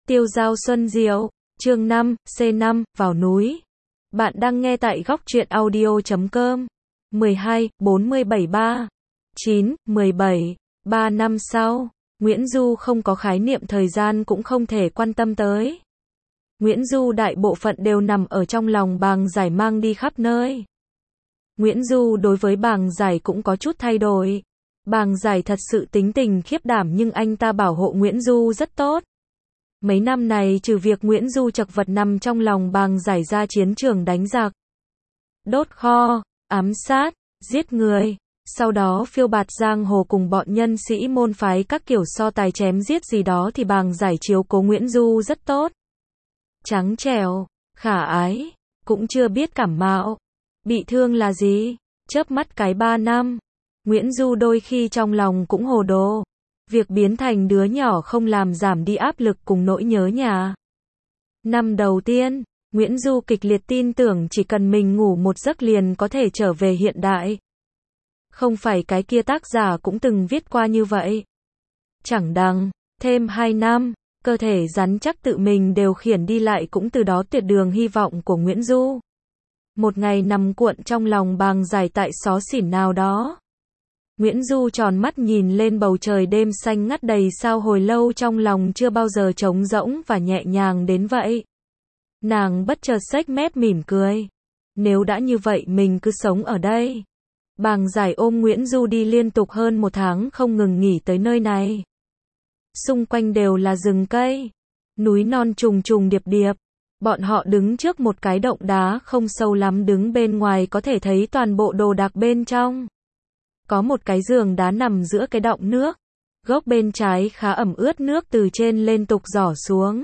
Tiêu Dao Xuân Diệu, chương 5, C5, vào núi. Bạn đang nghe tại góc truyện audio.com. 12, 473, 9, 17, 3 năm sau, Nguyễn Du không có khái niệm thời gian cũng không thể quan tâm tới. Nguyễn Du đại bộ phận đều nằm ở trong lòng Bàng Giải mang đi khắp nơi. Nguyễn Du đối với Bàng Giải cũng có chút thay đổi. Bàng Giải thật sự tính tình khiếp đảm nhưng anh ta bảo hộ Nguyễn Du rất tốt. Mấy năm này trừ việc Nguyễn Du chật vật nằm trong lòng Bàng Giải ra chiến trường đánh giặc, đốt kho, ám sát, giết người, sau đó phiêu bạt giang hồ cùng bọn nhân sĩ môn phái các kiểu so tài chém giết gì đó thì Bàng Giải chiếu cố Nguyễn Du rất tốt. Trắng trẻo, khả ái, cũng chưa biết cảm mạo. Bị thương là gì? Chớp mắt cái 3 năm. Nguyễn Du đôi khi trong lòng cũng hồ đồ. Việc biến thành đứa nhỏ không làm giảm đi áp lực cùng nỗi nhớ nhà. Năm đầu tiên, Nguyễn Du kịch liệt tin tưởng chỉ cần mình ngủ một giấc liền có thể trở về hiện đại. Không phải cái kia tác giả cũng từng viết qua như vậy. Chẳng đằng, thêm 2 năm, cơ thể rắn chắc tự mình điều khiển đi lại cũng từ đó tuyệt đường hy vọng của Nguyễn Du. Một ngày nằm cuộn trong lòng Bàng Giải tại xó xỉnh nào đó. Nguyễn Du tròn mắt nhìn lên bầu trời đêm xanh ngắt đầy sao hồi lâu trong lòng chưa bao giờ trống rỗng và nhẹ nhàng đến vậy. Nàng bất chợt xếch mép mỉm cười. Nếu đã như vậy mình cứ sống ở đây. Bàng Giải ôm Nguyễn Du đi liên tục hơn 1 tháng không ngừng nghỉ tới nơi này. Xung quanh đều là rừng cây, núi non trùng trùng điệp điệp. Bọn họ đứng trước một cái động đá không sâu lắm, đứng bên ngoài có thể thấy toàn bộ đồ đạc bên trong. Có một cái giường đá nằm giữa cái động nước. Gốc bên trái khá ẩm ướt, nước từ trên lên tục rỏ xuống.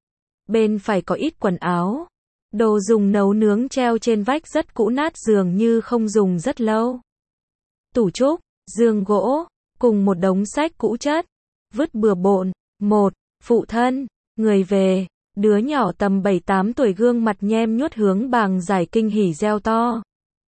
Bên phải có ít quần áo. Đồ dùng nấu nướng treo trên vách rất cũ nát dường như không dùng rất lâu. Tủ trúc, giường gỗ, cùng một đống sách cũ chất, vứt bừa bộn. Một, phụ thân, người về, đứa nhỏ tầm 7-8 tuổi gương mặt nhem nhuốc hướng Bàng Giải kinh hỉ reo to.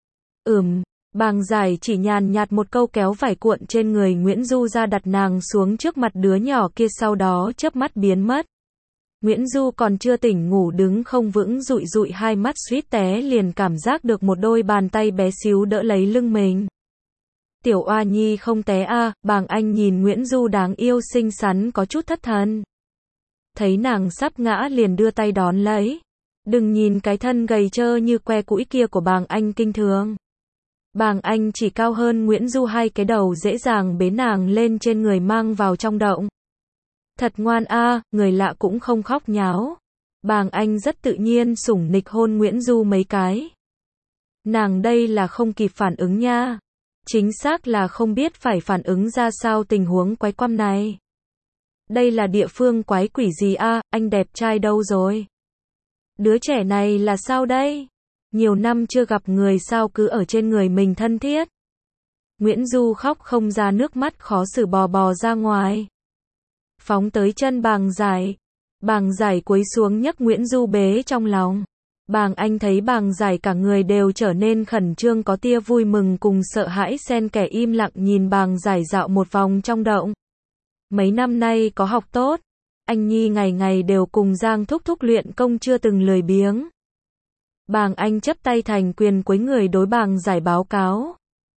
Bàng Giải chỉ nhàn nhạt một câu kéo vải cuộn trên người Nguyễn Du ra đặt nàng xuống trước mặt đứa nhỏ kia sau đó chớp mắt biến mất. Nguyễn Du còn chưa tỉnh ngủ đứng không vững dụi dụi hai mắt suýt té liền cảm giác được một đôi bàn tay bé xíu đỡ lấy lưng mình. Tiểu oa nhi không té à? Bàng Anh nhìn Nguyễn Du đáng yêu xinh xắn có chút thất thần. Thấy nàng sắp ngã liền đưa tay đón lấy. Đừng nhìn cái thân gầy trơ như que củi kia của Bàng Anh kinh thường. Bàng Anh chỉ cao hơn Nguyễn Du 2 cái đầu dễ dàng bế nàng lên trên người mang vào trong động. Thật ngoan a, người lạ cũng không khóc nháo. Bàng Anh rất tự nhiên sủng nịch hôn Nguyễn Du mấy cái. Nàng đây là không kịp phản ứng nha. Chính xác là không biết phải phản ứng ra sao tình huống quái quăm này. Đây là địa phương quái quỷ gì a, anh đẹp trai đâu rồi? Đứa trẻ này là sao đây? Nhiều năm chưa gặp người sao cứ ở trên người mình thân thiết. Nguyễn Du khóc không ra nước mắt khó xử bò ra ngoài. Phóng tới chân Bàng Giải. Bàng Giải cúi xuống nhấc Nguyễn Du bế trong lòng. Bàng Anh thấy Bàng Giải cả người đều trở nên khẩn trương có tia vui mừng cùng sợ hãi xen kẽ im lặng nhìn Bàng Giải dạo một vòng trong động. Mấy năm nay có học tốt. Anh nhi ngày ngày đều cùng Giang thúc thúc luyện công chưa từng lười biếng. Bàng Anh chắp tay thành quyền cúi người đối Bàng Giải báo cáo.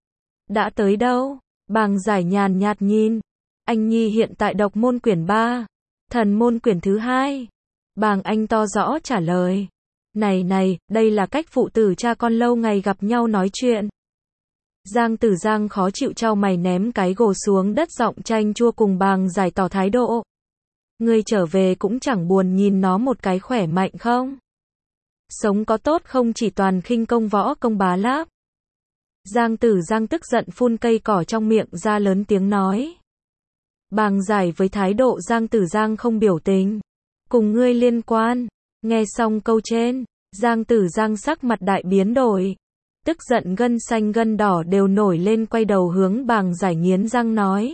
Đã tới đâu? Bàng Giải nhàn nhạt nhìn. Anh nhi hiện tại độc môn quyển 3, thần môn quyển thứ 2. Bàng Anh to rõ trả lời. Này, đây là cách phụ tử cha con lâu ngày gặp nhau nói chuyện. Giang Tử Giang khó chịu chau mày ném cái gồ xuống đất giọng chanh chua cùng Bàng Giải tỏ thái độ. Ngươi trở về cũng chẳng buồn nhìn nó một cái khỏe mạnh không? Sống có tốt không chỉ toàn khinh công võ công bá láp. Giang Tử Giang tức giận phun cây cỏ trong miệng ra lớn tiếng nói. Bàng Giải với thái độ Giang Tử Giang không biểu tình. Cùng ngươi liên quan. Nghe xong câu trên, Giang Tử Giang sắc mặt đại biến đổi. Tức giận gân xanh gân đỏ đều nổi lên quay đầu hướng Bàng Giải nghiến răng nói.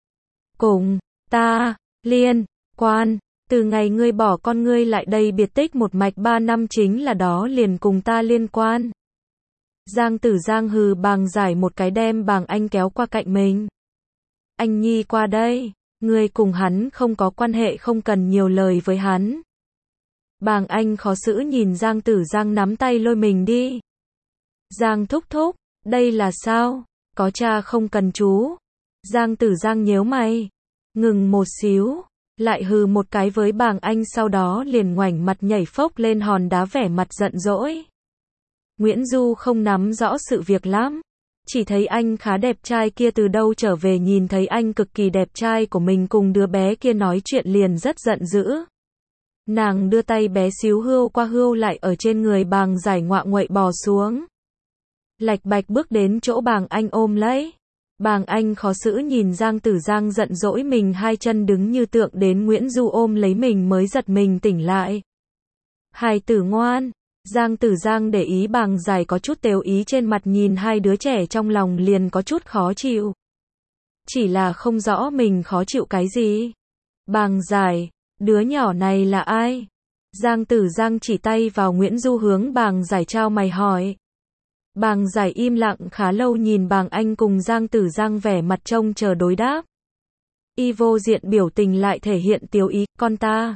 Cùng, ta, liên, quan, từ ngày ngươi bỏ con ngươi lại đây biệt tích một mạch 3 năm chính là đó liền cùng ta liên quan. Giang Tử Giang hừ Bàng Giải một cái đem Bàng Anh kéo qua cạnh mình. Anh nhi qua đây. Ngươi cùng hắn không có quan hệ, không cần nhiều lời với hắn. Bàng Anh khó xử nhìn Giang Tử Giang nắm tay lôi mình đi. Giang thúc thúc, đây là sao? Có cha không cần chú. Giang Tử Giang nhíu mày. Ngừng một xíu, lại hừ một cái với Bàng Anh, sau đó liền ngoảnh mặt nhảy phốc lên hòn đá, vẻ mặt giận dỗi. Nguyễn Du không nắm rõ sự việc lắm, chỉ thấy anh khá đẹp trai kia từ đâu trở về, nhìn thấy anh cực kỳ đẹp trai của mình cùng đứa bé kia nói chuyện liền rất giận dữ. Nàng đưa tay bé xíu hươu qua hươu lại ở trên người Bàng Giải, ngoạ nguậy bò xuống. Lạch bạch bước đến chỗ Bàng Anh ôm lấy. Bàng Anh khó xử nhìn Giang Tử Giang giận dỗi mình, hai chân đứng như tượng, đến Nguyễn Du ôm lấy mình mới giật mình tỉnh lại. Hài tử ngoan. Giang Tử Giang để ý Bàng Giải có chút tếu ý trên mặt, nhìn hai đứa trẻ trong lòng liền có chút khó chịu. Chỉ là không rõ mình khó chịu cái gì. Bàng Giải, đứa nhỏ này là ai? Giang Tử Giang chỉ tay vào Nguyễn Du hướng Bàng Giải trao mày hỏi. Bàng Giải im lặng khá lâu nhìn Bàng Anh cùng Giang Tử Giang, vẻ mặt trông chờ đối đáp. Y vô diện biểu tình lại thể hiện tiếu ý, con ta.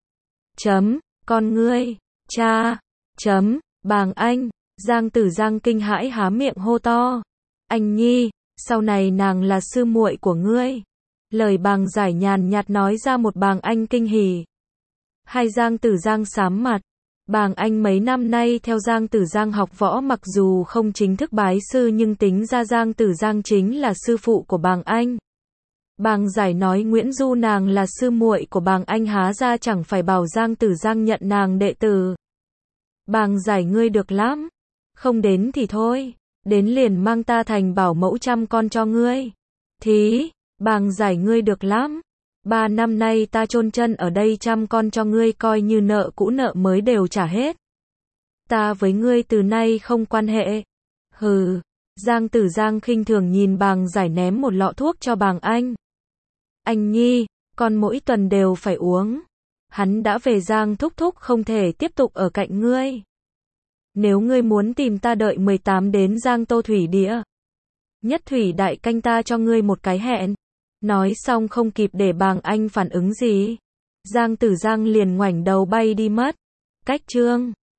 Chấm, con ngươi, cha. Chấm, Bàng Anh. Giang Tử Giang kinh hãi há miệng hô to. Anh Nhi, sau này nàng là sư muội của ngươi. Lời Bàng Giải nhàn nhạt nói ra một Bàng Anh kinh hỉ. Hai Giang Tử Giang sám mặt. Bàng Anh mấy năm nay theo Giang Tử Giang học võ, mặc dù không chính thức bái sư nhưng tính ra Giang Tử Giang chính là sư phụ của Bàng Anh. Bàng Giải nói Nguyễn Du nàng là sư muội của Bàng Anh, há ra chẳng phải bảo Giang Tử Giang nhận nàng đệ tử. Bàng Giải ngươi được lắm. Không đến thì thôi, đến liền mang ta thành bảo mẫu chăm con cho ngươi. Thí, Bàng Giải ngươi được lắm. 3 năm nay ta chôn chân ở đây chăm con cho ngươi, coi như nợ cũ nợ mới đều trả hết. Ta với ngươi từ nay không quan hệ. Hừ. Giang Tử Giang khinh thường nhìn Bàng Giải ném một lọ thuốc cho Bàng Anh. Anh Nhi, con mỗi tuần đều phải uống. Hắn đã về, Giang thúc thúc không thể tiếp tục ở cạnh ngươi. Nếu ngươi muốn tìm ta, đợi 18 đến Giang Tô Thủy Địa. Nhất Thủy Đại Canh ta cho ngươi một cái hẹn. Nói xong không kịp để Bàng Anh phản ứng gì, Giang Tử Giang liền ngoảnh đầu bay đi mất. Cách chương